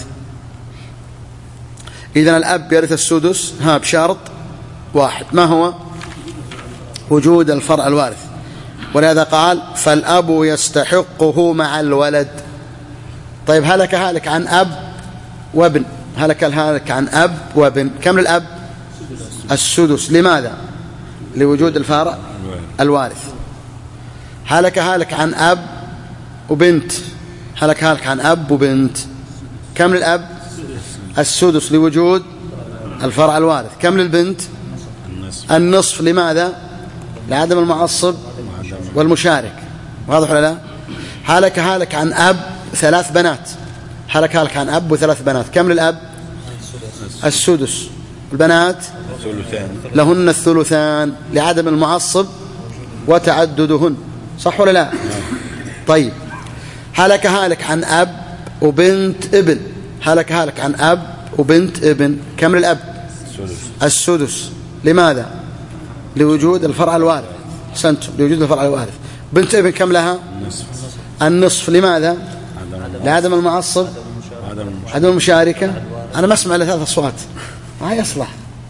إذن الأب يرث السدس بشرط واحد، ما هو؟ وجود الفرع الوارث. ولهذا قال فالأب يستحقه مع الولد. طيب، هلك عن أب وابن، هلك عن أب وابن، كم للأب؟ السدس. لماذا؟ لوجود الفرع الوارث. هلك عن أب وبنت، هلك عن أب وبنت، كم للأب؟ السدس لوجود الفرع الوارث. كم للبنت؟ النصف. لماذا؟ لعدم المعصب والمشارك. واضح ولا لا؟ هلك عن أب 3 بنات، هلك عن أب و3 بنات، كم للأب؟ السدس. البنات لهن الثلثان لعدم المعصب وتعددهن، صح ولا لا؟ طيب، هلك عن أب وبنت ابن، هلك عن أب وبنت ابن، كم للأب؟ السدس. لماذا؟ لوجود الفرع الوارث. سنتم، لوجود الفرع الوارث. بنت ابن كم لها؟ النصف. لماذا؟ لعدم المعصب، عدم المشاركة. أنا ما أسمع إلا 3 أصوات، ما يصلح.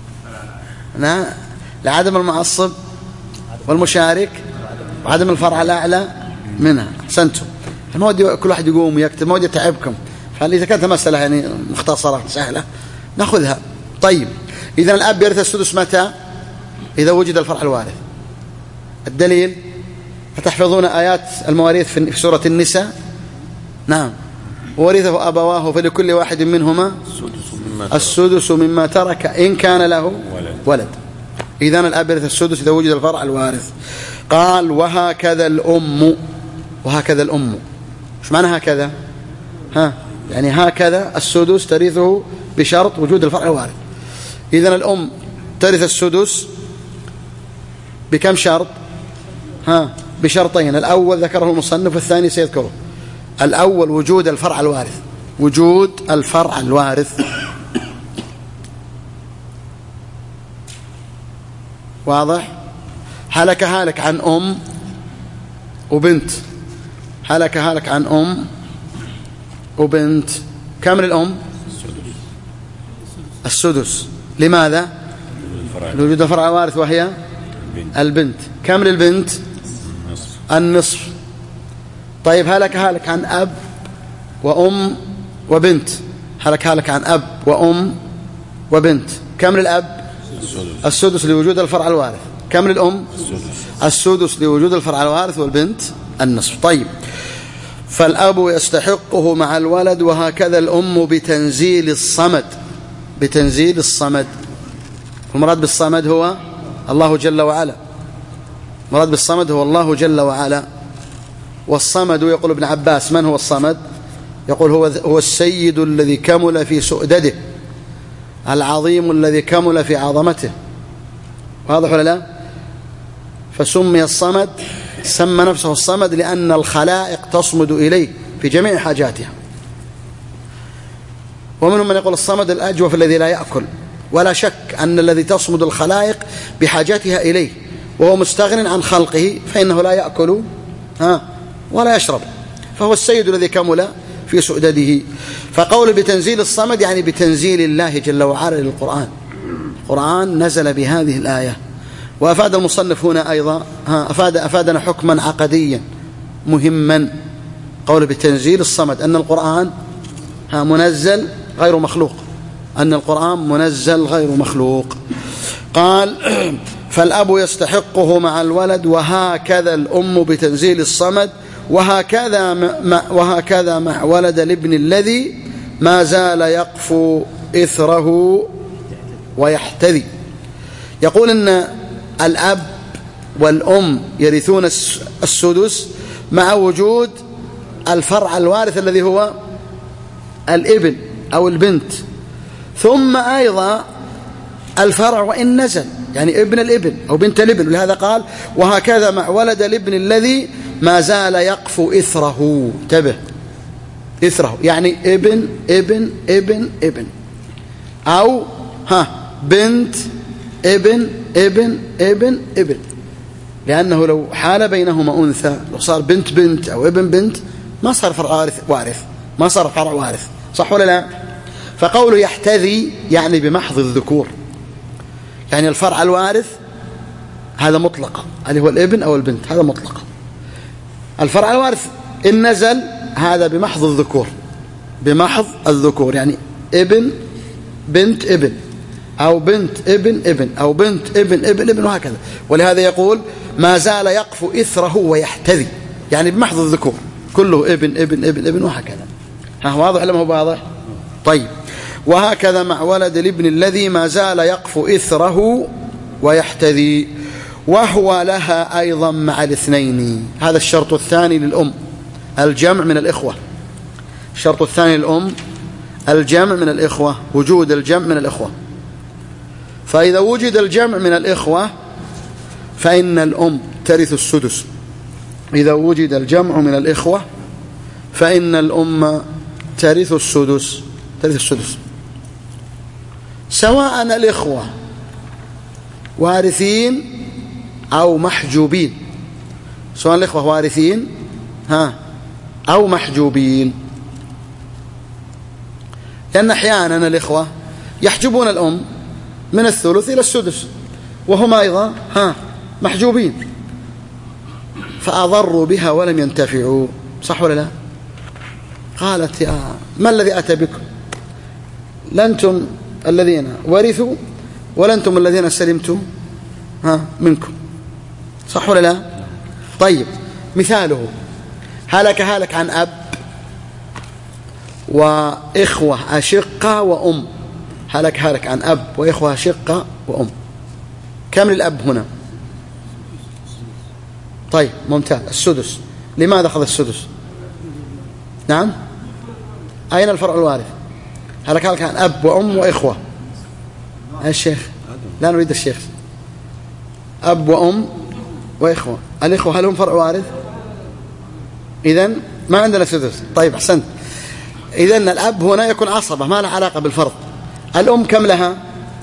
لعدم المعصب والمشارك وعدم الفرع الأعلى منها. سنتم، ما ودي كل واحد يقوم ويكتب، ما ودي تعبكم، فإذا كانت مسألة يعني مختصرة سهلة نأخذها. طيب، إذن الأب يرث السدس متى؟ إذا وجد الفرع الوارث. الدليل فتحفظون آيات المواريث في سورة النساء. نعم، ورثه أبواه فلكل واحد منهما السدس مما ترك إن كان له ولد. إذن الأب يرث السدس إذا وجد الفرع الوارث. قال وهكذا الأم. وهكذا الأم، إيش معنى هكذا؟ يعني هكذا السدس ترثه بشرط وجود الفرع الوارث. إذن الأم ترث السدس بكم شرط؟ بشرطين، الأول ذكره المصنف والثاني سيذكره. الأول وجود الفرع الوارث، وجود الفرع الوارث. واضح؟ هلك هالك عن أم وبنت، هلك هالك عن أم وبنت، كم الأم؟ السدس. لماذا؟ لوجود الفرع الوارث وهي البنت. كم للبنت؟ النصف. طيب هلك هالك عن أب وأم وبنت، هلك هالك عن أب وأم وبنت، كم للأب؟ السدس لوجود الفرع الوارث. كم للأم؟ السدس لوجود الفرع الوارث، والبنت النصف. طيب فالأب يستحقه مع الولد، وهكذا الأم بتنزيل الصمد، بتنزيل الصمد. المراد بالصمد هو الله جل وعلا، المراد بالصمد هو الله جل وعلا. والصمد يقول ابن عباس من هو الصمد؟ يقول هو السيد الذي كمل في سؤدده، العظيم الذي كمل في عظمته. واضح ولا لا؟ فسمي الصمد، سمى نفسه الصمد لأن الخلائق تصمد إليه في جميع حاجاتها. ومنهم من يقول الصمد الأجوف الذي لا يأكل، ولا شك أن الذي تصمد الخلائق بحاجاتها إليه وهو مستغن عن خلقه فإنه لا يأكل ولا يشرب، فهو السيد الذي كمل في سؤدده. فقول بتنزيل الصمد يعني بتنزيل الله جل وعلا للقرآن. القرآن نزل بهذه الآية. وأفاد المصنف هنا أيضا أفادنا حكما عقديا مهما، قول بتنزيل الصمد أن القرآن منزل غير مخلوق، أن القرآن منزل غير مخلوق. قال فالأب يستحقه مع الولد، وهكذا الأم بتنزيل الصمد، وهكذا مع ولد الابن الذي ما زال يقفو إثره ويحتذي. يقول أن الأب والأم يرثون السدس مع وجود الفرع الوارث الذي هو الابن أو البنت، ثم أيضا الفرع وإن نزل، يعني ابن الابن أو بنت الابن. ولهذا قال وهكذا مع ولد الابن الذي ما زال يقفو إثره. انتبه، إثره يعني ابن ابن ابن ابن، أو بنت ابن ابن ابن ابن، لأنه لو حال بينهما أنثى، لو صار بنت بنت أو ابن بنت، ما صار فرع وارث، ما صار فرع وارث. صح ولا لا؟ فقوله يحتذي يعني بمحض الذكور، يعني الفرع الوارث هذا مطلقة، اللي هو الابن أو البنت، هذا مطلقة. الفرع الوارث إن نزل هذا بمحض الذكور، بمحض الذكور، يعني ابن بنت ابن، أو بنت ابن ابن، أو بنت ابن ابن ابن، وهكذا. ولهذا يقول ما زال يقفو إثره ويحتذي، يعني بمحض الذكور كله ابن ابن ابن ابن، وهكذا. واضح ولا ما هو واضح؟ طيب وهكذا مع ولد الابن الذي ما زال يقفو إثره ويحتذي، وهو لها أيضا مع الاثنين. هذا الشرط الثاني للأم، الجمع من الإخوة. الشرط الثاني للأم الجمع من الإخوة، وجود الجمع من الإخوة. فإذا وجد الجمع من الإخوة فإن الأم ترث السدس. إذا وجد الجمع من الإخوة فإن الأم ترث السدس، ترث السدس، سواء الإخوة وارثين أو محجوبين، سواء الإخوة وارثين أو محجوبين. لأن أحيانا الإخوة يحجبون الأم من الثلث إلى السدس وهم أيضا محجوبين، فأضروا بها ولم ينتفعوا. صح ولا لا؟ قالت ما الذي أتى بكم؟ لأنتم الذين ورثوا ولأنتم الذين سلمتم منكم. صح ولا لا؟ طيب مثاله هلك عن أب وإخوة أشقة وأم، هلك عن أب وإخوة أشقة وأم، كم للأب هنا؟ طيب ممتاز، السدس. لماذا أخذ السدس؟ نعم، أين الفرع الوارث؟ هلك عن أب وأم وإخوة. الشيخ لا نريد الشيخ، أب وأم وإخوة. الإخوة هل هم فرع وارث؟ إذن ما عندنا سدس. طيب أحسنت. إذن الأب هنا يكون عصبة ما له علاقة بالفرض. الأم كم لها؟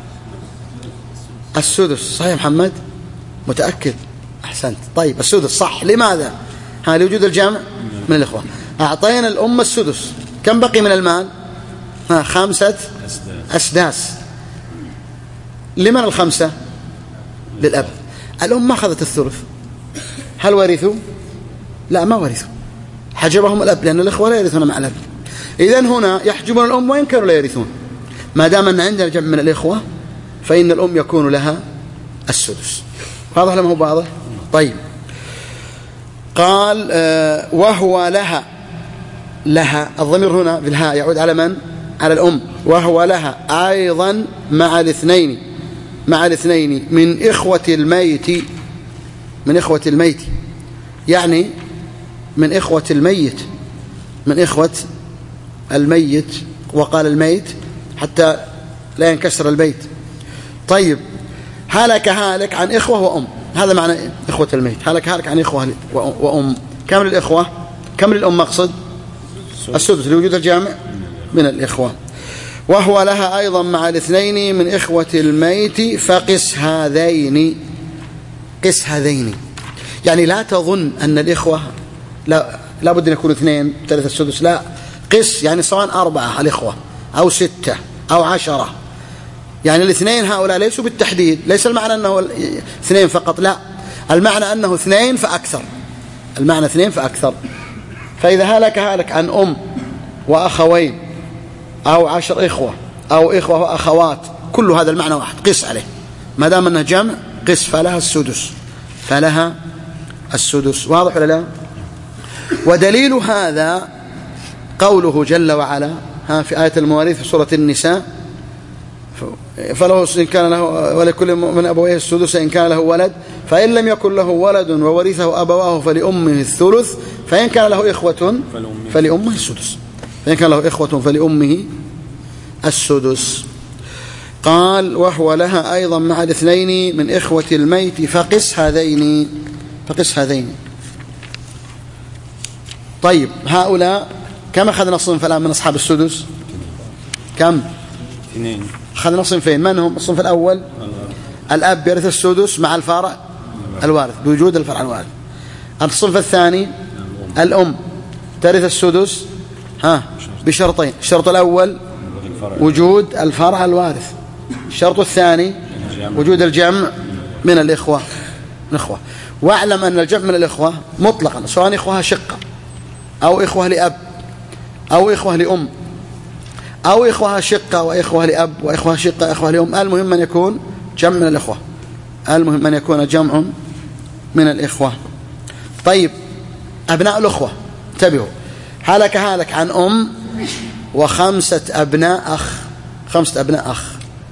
السدس. صحيح محمد؟ متأكد؟ أحسنت. طيب السدس صح. لماذا؟ لوجود الجمع من الإخوة. أعطينا الأم السدس، كم بقي من المال؟ 5 أسداس. لمن 5؟ للأب. الأم ما أخذت الثلث، هل ورثوا؟ لا ما ورثوا، حجبهم الأب لأن الإخوة لا يرثون مع الأب. إذن هنا يحجبون الأم وإن كانوا لا يرثون. ما دام أن عندنا جمع من الإخوة فإن الأم يكون لها السدس. واضح لما هو واضح؟ طيب قال وهو لها الضمير هنا بالهاء يعود على من؟ على الأم. وهو لها أيضا مع الاثنين من إخوة الميت يعني من إخوة الميت وقال الميت حتى لا ينكسر البيت. طيب هلك عن إخوة وأم، هذا معنى إخوة الميت. هلك عن إخوة وأم. كم للإخوة؟ كم للأم مقصد؟ السدس لوجود الجامع من الإخوة. وهو لها أيضا مع الاثنين من إخوة الميت فقس هذين. قس هذين يعني لا تظن أن الإخوة لا بد أن يكونوا 2 3 السدس، لا، قس يعني سواء 4 الإخوة أو 6 أو 10. يعني الاثنين هؤلاء ليسوا بالتحديد، ليس المعنى أنه 2 فقط، لا، المعنى أنه 2 فأكثر، المعنى 2 فأكثر. فإذا هلك عن أم وأخوين أو 10 إخوة أو إخوة وأخوات، كل هذا المعنى واحد، قس عليه ما دام أنه جمع، قس فلها السدس. واضح ولا لا؟ ودليل هذا قوله جل وعلا في آية المواريث في سورة النساء: فله إن كان له ولكل من أبويه السدس إن كان له ولد، فإن لم يكن له ولد وورثه أبواه فلأمه الثلث، فإن كان له إخوة فلأمه السدس. فإن كان له إخوة فلأمه السدس. قال وهو لها أيضا مع الاثنين من إخوة الميت فقس هذين. طيب هؤلاء كم أخذنا صنف الآن من أصحاب السدس؟ كم؟ 2. أخذنا صنفين، من هم؟ الصنف الأول الأب يرث السدس مع الفرع الوارث بوجود الفرع الوارث. الصنف الثاني الأم ترث السدس بشرطين: الشرط الأول وجود الفرع الوارث، الشرط الثاني وجود الجمع من الإخوة. واعلم أن الجمع من الإخوة مطلقا سواء إخوة شقة أو إخوة لأب أو إخوة لأم أو إخوة شقة وإخوة لأب وإخوة شقة إخوة لأم، المهم أن يكون جمع من الإخوة، المهم أن يكون جمع من الإخوة. طيب أبناء الأخوة انتبهوا: هلك عن أم و5 أبناء أخ، 5 أبناء أخ،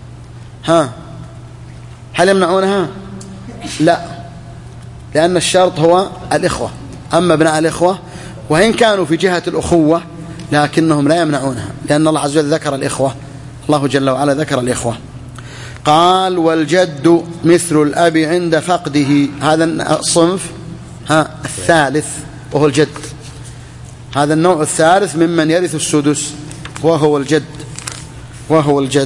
هل يمنعونها؟ لا، لأن الشرط هو الإخوة. أما أبناء الإخوة وإن كانوا في جهة الأخوة لكنهم لا يمنعونها، لأن الله عز وجل ذكر الإخوة، الله جل وعلا ذكر الإخوة. قال والجد مثل الأب عند فقده، هذا الصنف الثالث وهو الجد، هذا النوع الثالث ممن يرث السدس وهو الجد.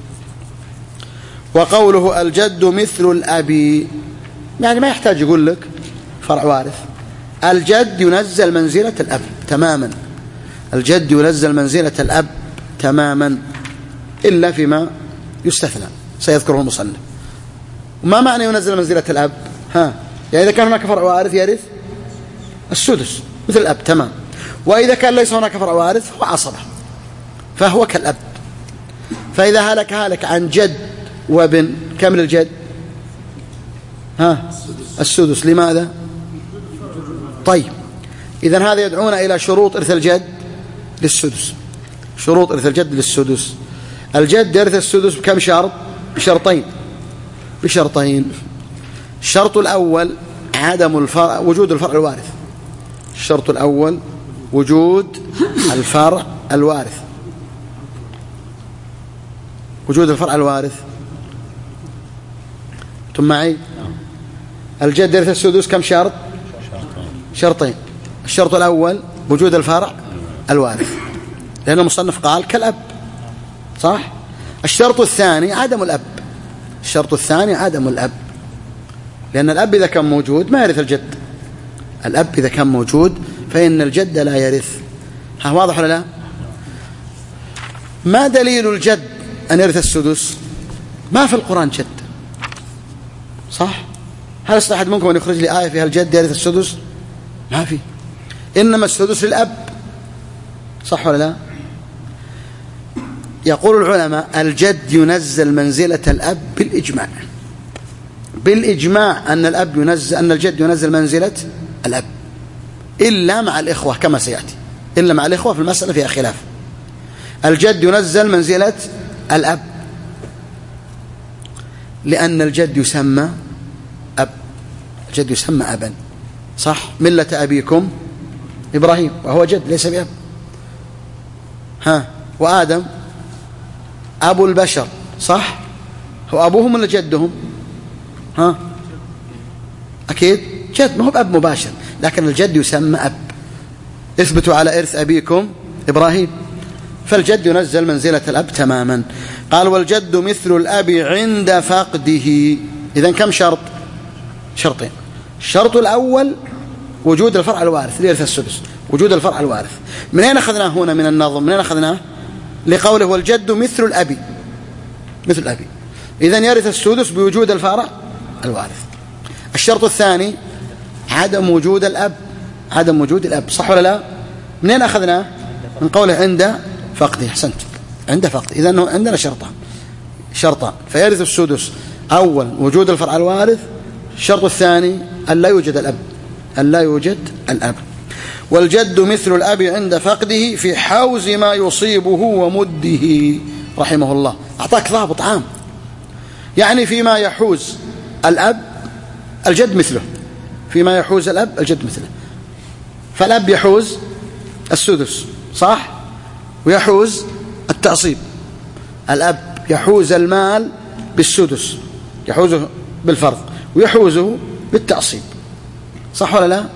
وقوله الجد مثل الأب يعني ما يحتاج يقول لك فرع وارث، الجد ينزل منزلة الأب تماما، الجد ينزل منزلة الأب تماما إلا فيما يستثنى سيذكره المصنف. ما معنى ينزل منزلة الأب؟ يعني إذا كان هناك فرع وارث يرث السدس مثل الأب تمام، وإذا كان ليس هناك فرع وارث هو عصبة فهو كالأب. فإذا هلك عن جد وابن، كم للجد؟ السدس. لماذا؟ طيب إذن هذا يدعونا إلى شروط إرث الجد للسدس. شروط إرث الجد للسدس: الجد يرث السدس بكم شرط؟ بشرطين. الشرط الأول عدم وجود الفرع الوارث. الشرط الأول وجود الفرع الوارث. وجود الفرع الوارث. أنتم معي؟ الجد يرث السدس كم شرط؟ شرطين. الشرط الأول وجود الفرع الوارث، لأن المصنف قال كالأب، صح؟ الشرط الثاني عدم الأب. الشرط الثاني عدم الأب، لأن الأب إذا كان موجود ما يرث الجد. الأب إذا كان موجود فإن الجد لا يرث. ها واضح ولا لا؟ ما دليل الجد أن يرث السدس؟ ما في القرآن جد، صح؟ هل يستطيع أحد منكم أن يخرج لي آية فيها الجد يرث السدس؟ ما في. إنما السدس للأب، صح ولا لا؟ يقول العلماء الجد ينزل منزلة الأب بالإجماع. بالإجماع أن الجد ينزل منزلة الأب، إلا مع الإخوة كما سيأتي. إلا مع الإخوة في المسألة فيها خلاف. الجد ينزل منزلة الأب لأن الجد يسمى أب. الجد يسمى أبا، صح؟ ملة أبيكم إبراهيم، وهو جد ليس بأب. وآدم أبو البشر، صح؟ هو أبوهم ولا جدهم؟ أكيد جد، ما هو بأب مباشر، لكن الجد يسمى أب. اثبتوا على إرث أبيكم إبراهيم، فالجد ينزل منزلة الأب تماما. قال والجد مثل الأب عند فقده. إذن كم شرط؟ شرطين. الشرط الأول وجود الفرع الوارث ليرث السدس، وجود الفرع الوارث. من أين أخذناه هنا من النظم؟ من أين أخذناه؟ لقوله والجد مثل الأب، مثل الأب، إذن يرث السدس بوجود الفرع الوارث. الشرط الثاني عدم وجود الأب، عدم وجود الأب، صح ولا لا؟ من أين أخذناه؟ من قوله عند فقده. أحسنت، عند فقده. إذن عندنا شرطان فيرث السدس. أول وجود الفرع الوارث، الشرط الثاني أن لا يوجد الأب، أن لا يوجد الأب. والجد مثل الأب عند فقده في حوز ما يصيبه ومده. رحمه الله أعطاك ضابط عام، يعني فيما يحوز الأب الجد مثله، فيما يحوز الأب الجد مثله. فالأب يحوز السدس، صح؟ ويحوز التعصيب. الأب يحوز المال بالسدس، يحوزه بالفرض، ويحوزه بالتعصيب، صح ولا لا؟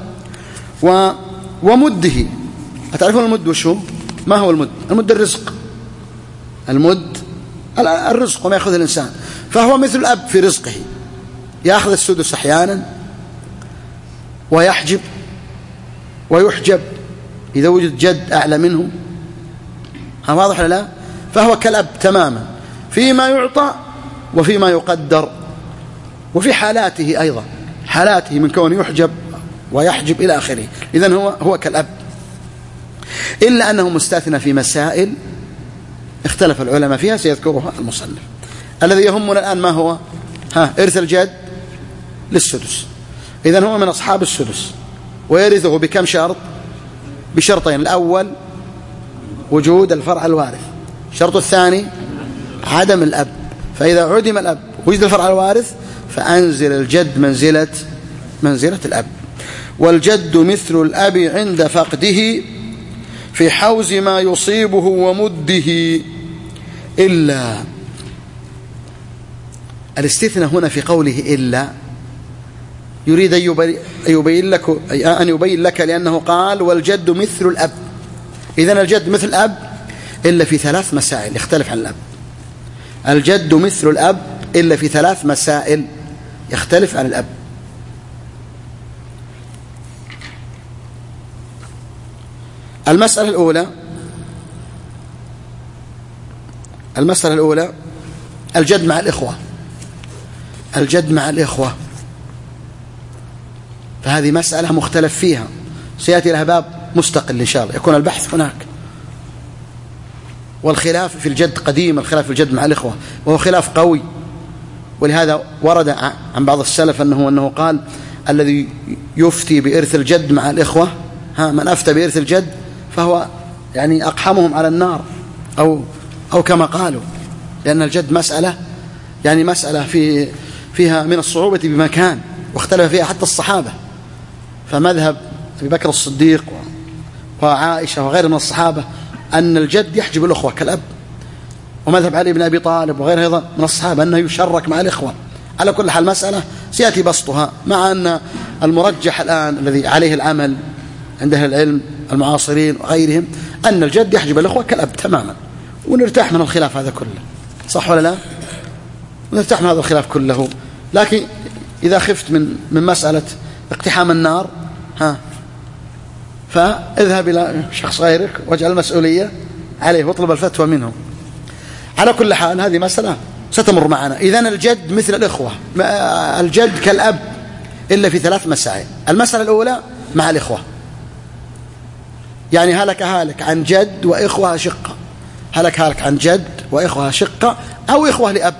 ومده. أتعرفون المد وش هو؟ ما هو المد؟ المد الرزق. المد الرزق وما يأخذ الإنسان، فهو مثل الأب في رزقه، يأخذ السدس أحيانا ويحجب ويحجب إذا وجد جد أعلى منه. ها واضح ولا لا؟ فهو كالأب تماما فيما يعطى وفيما يقدر، وفي حالاته أيضا، حالاته من كونه يحجب ويحجب إلى آخره. إذن هو كالأب، إلا أنه مستثنى في مسائل اختلف العلماء فيها سيذكرها المصنف. الذي يهمنا الآن ما هو؟ إرث الجد للسدس. إذن هو من أصحاب السدس، ويرثه بكم شرط؟ بشرطين. الأول وجود الفرع الوارث، الشرط الثاني عدم الأب. فإذا عدم الأب وجد الفرع الوارث فأنزل الجد منزلة الأب. والجد مثل الأب عند فقده في حوز ما يصيبه ومده، إلا. الاستثناء هنا في قوله إلا يريد أن يبين لك لأنه قال والجد مثل الأب. إذن الجد مثل الأب إلا في 3 مسائل يختلف عن الأب. الجد مثل الأب إلا في 3 مسائل يختلف عن الأب. المسألة الأولى الجد مع الإخوة. الجد مع الإخوة، فهذه مسألة مختلف فيها، سيأتي لها باب مستقل إن شاء الله، يكون البحث هناك. والخلاف في الجد قديم، الخلاف في الجد مع الإخوة، وهو خلاف قوي. ولهذا ورد عن بعض السلف أنه قال الذي يفتي بإرث الجد مع الإخوة، من أفتى بإرث الجد فهو يعني أقحمهم على النار، أو كما قالوا، لأن الجد مسألة فيها من الصعوبة بمكان، واختلف فيها حتى الصحابة. فمذهب أبي بكر الصديق وعائشة وغير من الصحابة أن الجد يحجب الأخوة كالأب، ومذهب علي بن أبي طالب وغيره أيضا من الصحابة أنه يشرك مع الإخوة على كل حال مسألة سيأتي بسطها، مع أن المرجح الآن الذي عليه العمل عند أهل العلم المعاصرين وغيرهم أن الجد يحجب الأخوة كالأب تماما، ونرتاح من الخلاف هذا كله. صح ولا لا؟ نرتاح من هذا الخلاف كله. لكن إذا خفت من مسألة اقتحام النار فاذهب إلى شخص غيرك واجعل المسؤولية عليه واطلب الفتوى منه. على كل حال هذه مسألة ستمر معنا. إذن الجد مثل الإخوة، الجد كالأب إلا في 3 مسائل. المسألة الأولى مع الإخوة، يعني هلك عن جد وإخوة شقة، هلك عن جد وإخوة شقة أو إخوة لأب.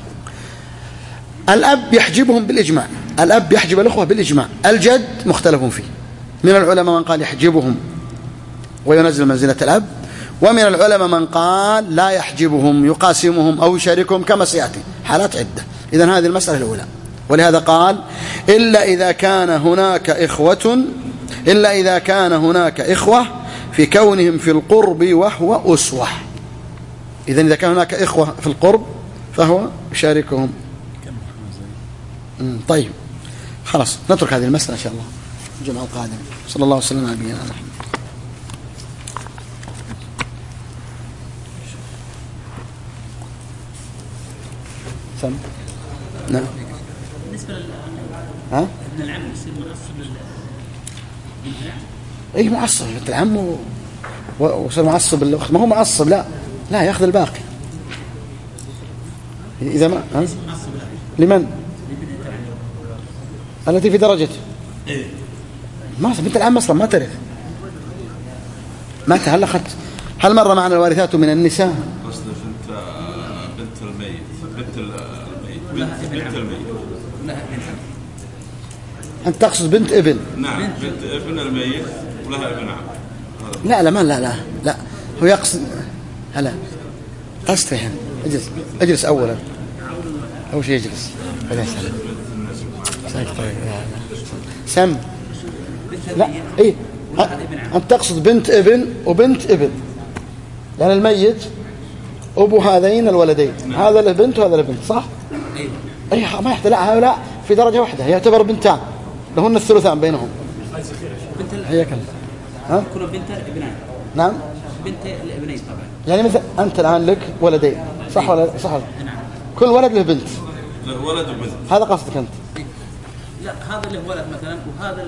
الأب يحجبهم بالإجماع، الأب يحجب الإخوة بالإجماع. الجد مختلف فيه، من العلماء من قال يحجبهم وينزل منزلة الأب، ومن العلماء من قال لا يحجبهم يقاسمهم أو يشاركهم كما سيأتي حالات عدة. إذن هذه المسألة الأولى. ولهذا قال إلا إذا كان هناك إخوة في كونهم في القرب وهو أسوة. إذن إذا كان هناك إخوة في القرب فهو يشاركهم. طيب خلاص نترك هذه المسألة إن شاء الله الجمعة القادمة. صلى الله وسلم على نبينا محمد. سم. نعم. بالنسبة ها؟ ابن العم يصير معصب اي معصب بنت العم وصار معصب الاخت، ما هو معصب، لا ياخذ الباقي اذا ما لمن التي في درجته ما بنت العم اصلا ما ترث. ما هل اخذت هل مر معنا الوارثات من النساء؟ قصد بنت الميت. أنت تقصد بنت ابن؟ نعم بنت ابن الميت ولها ابن عم. لا هو يقصد هلا قصد هنا. اجلس أولا أول شيء اجلس سم. لا إيه أنت تقصد بنت ابن وبنت ابن، يعني الميت أبو هذين الولدين، هذا له بنت وهذا له بنت، صح؟ أي ما يحتاج. لا هؤلاء في درجة واحدة يعتبر بنتان لهن الثلثان بينهم. هي كم؟ ها؟ كل بنت ابنان. نعم. بنت الابنين طبعا. يعني مثل أنت الآن لك ولدين، صح ولا صح؟ نعم. كل ولد له بنت. له ولد وبنت. هذا قصدك أنت؟ لا هذا له ولد مثلا وهذا